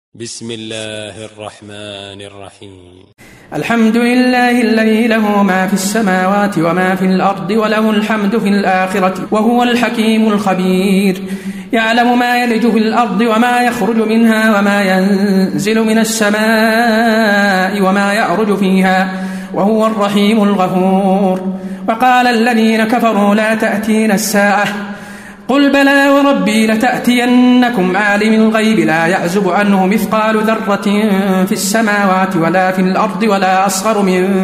بسم الله الرحمن الرحيم. الحمد لله الذي له ما في السماوات وما في الأرض وله الحمد في الآخرة وهو الحكيم الخبير. يعلم ما يلج في الأرض وما يخرج منها وما ينزل من السماء وما يعرج فيها وهو الرحيم الغفور. وقال الذين كفروا لا تأتينا الساعة قل بلى وربي لتأتينكم عالم الغيب لا يعزب عنه مثقال ذرة في السماوات ولا في الأرض ولا أصغر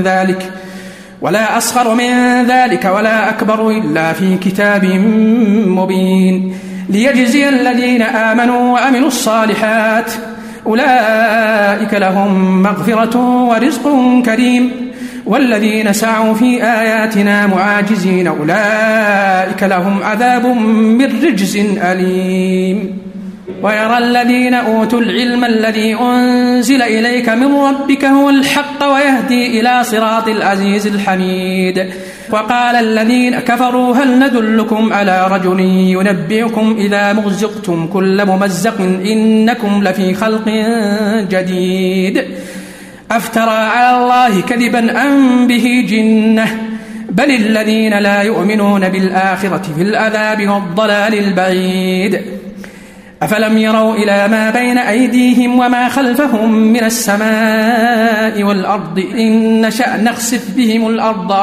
من ذلك ولا أكبر إلا في كتاب مبين ليجزي الذين آمنوا وعملوا الصالحات أولئك لهم مغفرة ورزق كريم والذين سعوا في آياتنا معاجزين أولئك لهم عذاب من رجز أليم. ويرى الذين أوتوا العلم الذي أنزل إليك من ربك هو الحق ويهدي إلى صراط العزيز الحميد. وقال الذين كفروا هل ندلكم على رجل ينبئكم إذا مزقتم كل ممزق إنكم لفي خلق جديد أفترى على الله كذبا أم به جنة بل الذين لا يؤمنون بالآخرة في العذاب والضلال البعيد. أفلم يروا إلى ما بين أيديهم وما خلفهم من السماء والأرض إن نشأ نخسف بهم الأرض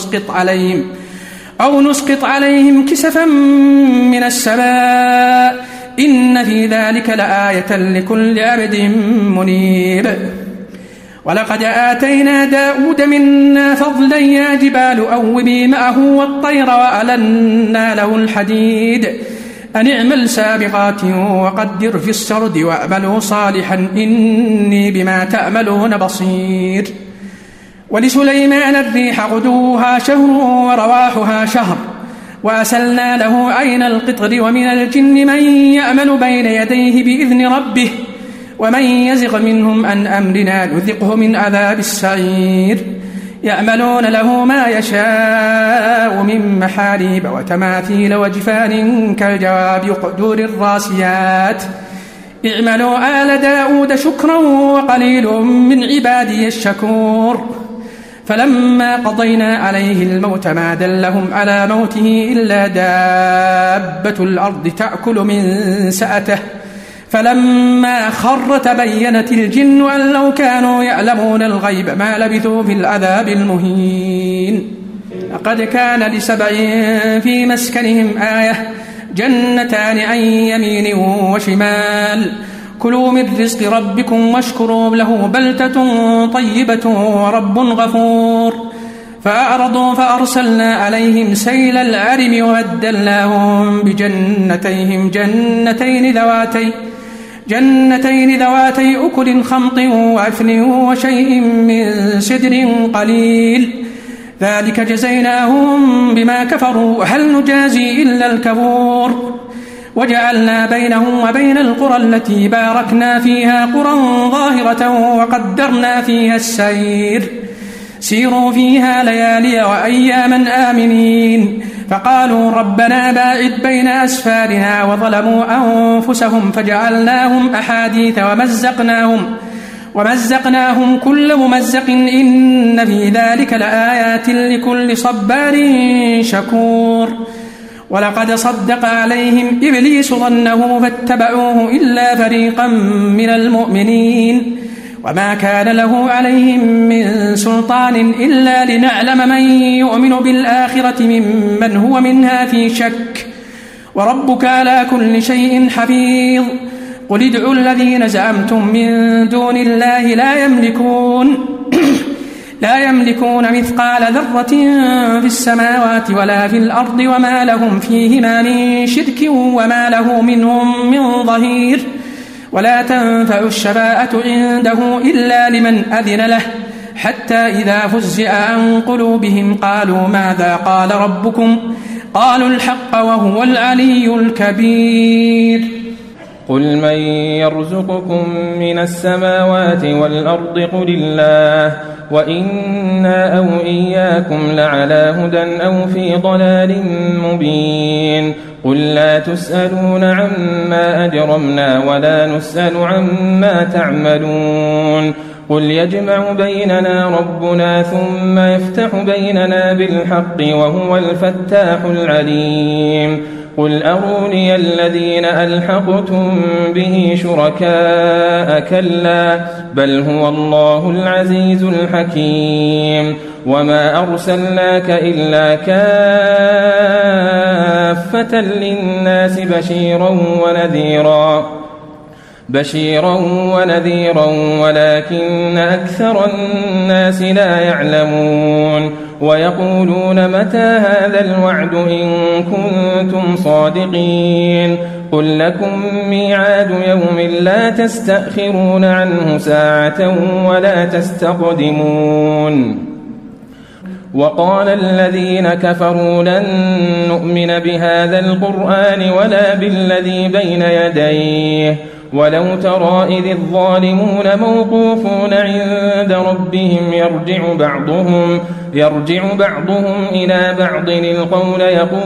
أو نسقط عليهم كسفا من السماء إن في ذلك لآية لكل عبد منيب. ولقد آتينا داود منا فضلا يا جبال أوبي معه والطير وألنا له الحديد أن اعمل سابغات وقدر في السرد واعملوا صالحا إني بما تعملون بصير. ولسليمان الريح غدوها شهر ورواحها شهر وأسلنا له عين القطر ومن الجن من يعمل بين يديه بإذن ربه ومن يزغ منهم عن أمرنا نذقه من عذاب السعير. يعملون له ما يشاء من محاريب وتماثيل وجفان كالجواب قدور الراسيات اعملوا آل داود شكرا وقليل من عبادي الشكور. فلما قضينا عليه الموت ما دلهم على موته إلا دابة الأرض تأكل من سأته فلما خر تبينت الجن أن لو كانوا يعلمون الغيب ما لبثوا في العذاب المهين. لقد كان لسبع في مسكنهم آية جنتان عن يمين وشمال كلوا من رزق ربكم واشكروا له بلدة طيبة ورب غفور. فأعرضوا فأرسلنا عليهم سيل العرم وبدلناهم بجنتيهم جنتين ذواتي أكل خمط وعفن وشيء من سدر قليل ذلك جزيناهم بما كفروا هل نجازي إلا الكفور. وجعلنا بينهم وبين القرى التي باركنا فيها قرى ظاهرة وقدرنا فيها السير سيروا فيها ليالي وأياما آمنين فقالوا ربنا باعد بين أسفارنا وظلموا أنفسهم فجعلناهم أحاديث ومزقناهم كل ممزق إن في ذلك لآيات لكل صبار شكور. ولقد صدق عليهم إبليس ظنه فاتبعوه إلا فريقا من المؤمنين وما كان له عليهم من سلطان إلا لنعلم من يؤمن بالآخرة ممن هو منها في شك وربك على كل شيء حفيظ. قل ادعوا الذين زعمتم من دون الله لا يملكون مثقال ذرة في السماوات ولا في الأرض وما لهم فيهما من شرك وما له منهم من ظهير. ولا تنفع الشفاعة عنده إلا لمن أذن له حتى إذا فزع عن قلوبهم قالوا ماذا قال ربكم قالوا الحق وهو العلي الكبير. قل من يرزقكم من السماوات والأرض قل الله وإنا أو إياكم لعلى هدى أو في ضلال مبين قل لا تسألون عما أجرمنا ولا نسأل عما تعملون قل يجمع بيننا ربنا ثم يفتح بيننا بالحق وهو الفتاح العليم قل أروني الذين ألحقتم به شركاء كلا بل هو الله العزيز الحكيم وما أرسلناك إلا كافة للناس بشيرا ونذيرا ولكن أكثر الناس لا يعلمون ويقولون متى هذا الوعد إن كنتم صادقين قل لكم ميعاد يوم لا تستأخرون عنه ساعة ولا تستقدمون وقال الذين كفروا لن نؤمن بهذا القرآن ولا بالذي بين يديه ولو ترى إذ الظالمون موقوفون عند ربهم يرجع بعضهم إلى بعض القول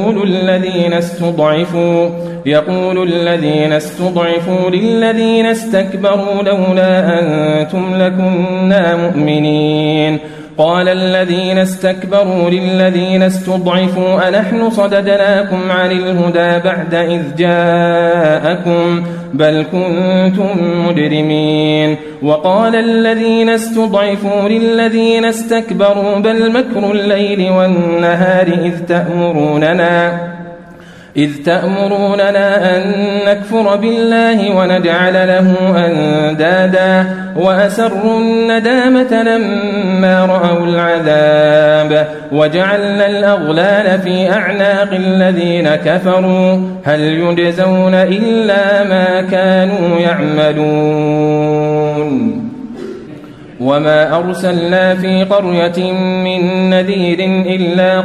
يقول الذين استضعفوا للذين استكبروا لولا أنتم لكنا مؤمنين قال الذين استكبروا للذين استضعفوا أنحن صددناكم عن الهدى بعد إذ جاءكم بل كنتم مجرمين وقال الذين استضعفوا للذين استكبروا بل مكر الليل والنهار إذ تأمروننا أن نكفر بالله ونجعل له أندادا وأسروا الندامة لما رأوا العذاب وجعلنا الأغلال في أعناق الذين كفروا هل يجزون إلا ما كانوا يعملون وما أرسلنا في قرية من نذير إلا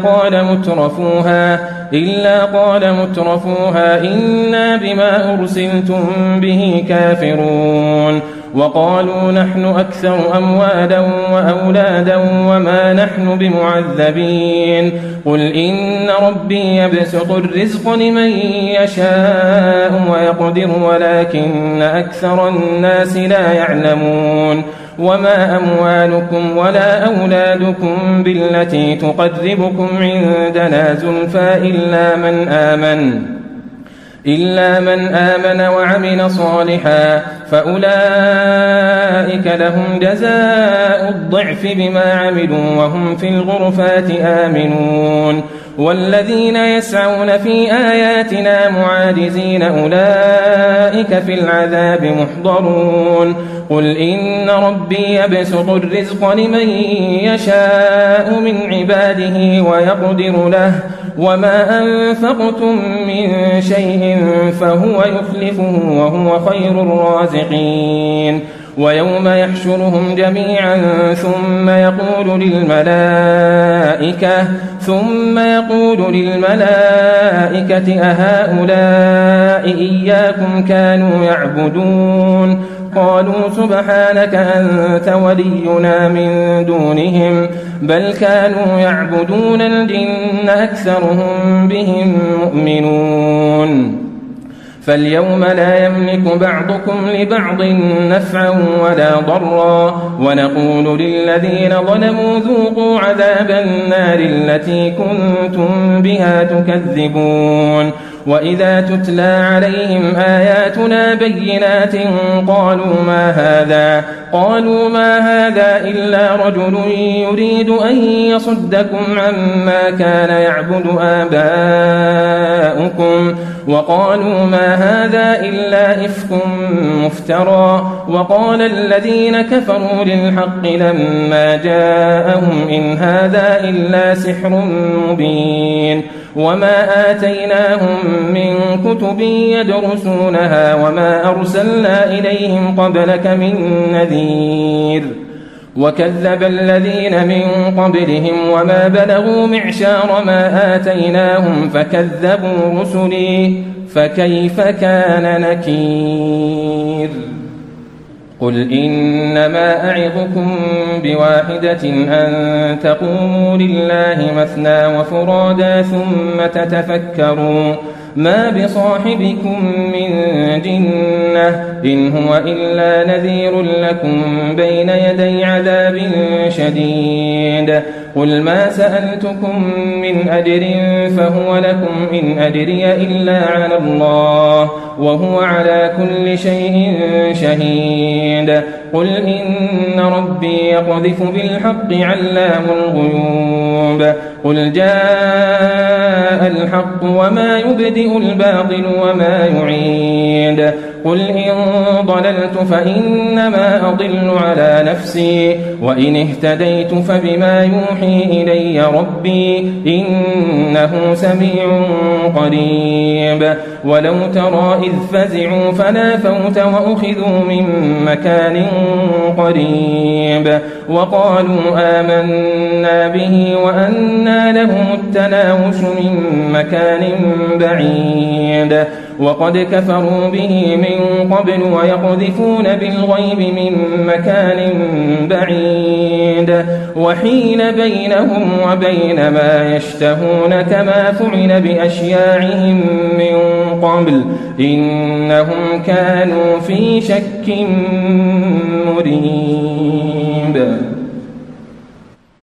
قال مترفوها إنا بما أرسلتم به كافرون وقالوا نحن أكثر أموالا وأولادا وما نحن بمعذبين قل إن ربي يبسط الرزق لمن يشاء ويقدر ولكن أكثر الناس لا يعلمون وما أموالكم ولا أولادكم بالتي تقربكم عندنا زلفى إلا من آمن وعمل صالحا فأولئك لهم جزاء الضعف بما عملوا وهم في الغرفات آمنون والذين يسعون في آياتنا معاجزين أولئك في العذاب محضرون قل إن ربي يبسط الرزق لمن يشاء من عباده ويقدر له وما أنفقتم من شيء فهو يخلفه وهو خير الرازقين ويوم يحشرهم جميعا ثم يقول للملائكة أهؤلاء إياكم كانوا يعبدون قالوا سبحانك أنت ولينا من دونهم بل كانوا يعبدون الجن أكثرهم بهم مؤمنون فاليوم لا يملك بعضكم لبعض نفعا ولا ضرا ونقول للذين ظلموا ذوقوا عذاب النار التي كنتم بها تكذبون وإذا تتلى عليهم آياتنا بينات قالوا ما هذا إلا رجل يريد أن يصدكم عما كان يعبد آباؤكم وقالوا ما هذا إلا إفك مفترى وقال الذين كفروا للحق لما جاءهم إن هذا إلا سحر مبين وما آتيناهم من كتب يدرسونها وما أرسلنا إليهم قبلك من نذير وكذب الذين من قبلهم وما بلغوا معشار ما آتيناهم فكيف كان نكير قل إنما أعظكم بواحدة أن تقوموا لله مثنى وفرادا ثم تتفكروا ما بصاحبكم من جنة إن هو إلا نذير لكم بين يدي عذاب شديد قل ما سألتكم من أجر فهو لكم إن أجري إلا على الله وهو على كل شيء شهيد قل إن ربي يقذف بالحق علام الغيوب قل جاء الحق وما يبدئ الباطل وما يعيد قل إن ضللت فإنما أضل على نفسي وإن اهتديت فبما يوحي إلي ربي إنه سميع قريب ولو ترى إذ فزعوا فلا فوت وأخذوا من مكان قريب وقالوا آمنا به وأنى لهم التناوش من مكان بعيد وقد كفروا به من قبل ويقذفون بالغيب من مكان بعيد وحيل بينهم وبين ما يشتهون كما فعل بأشياعهم من قبل إنهم كانوا في شك مريب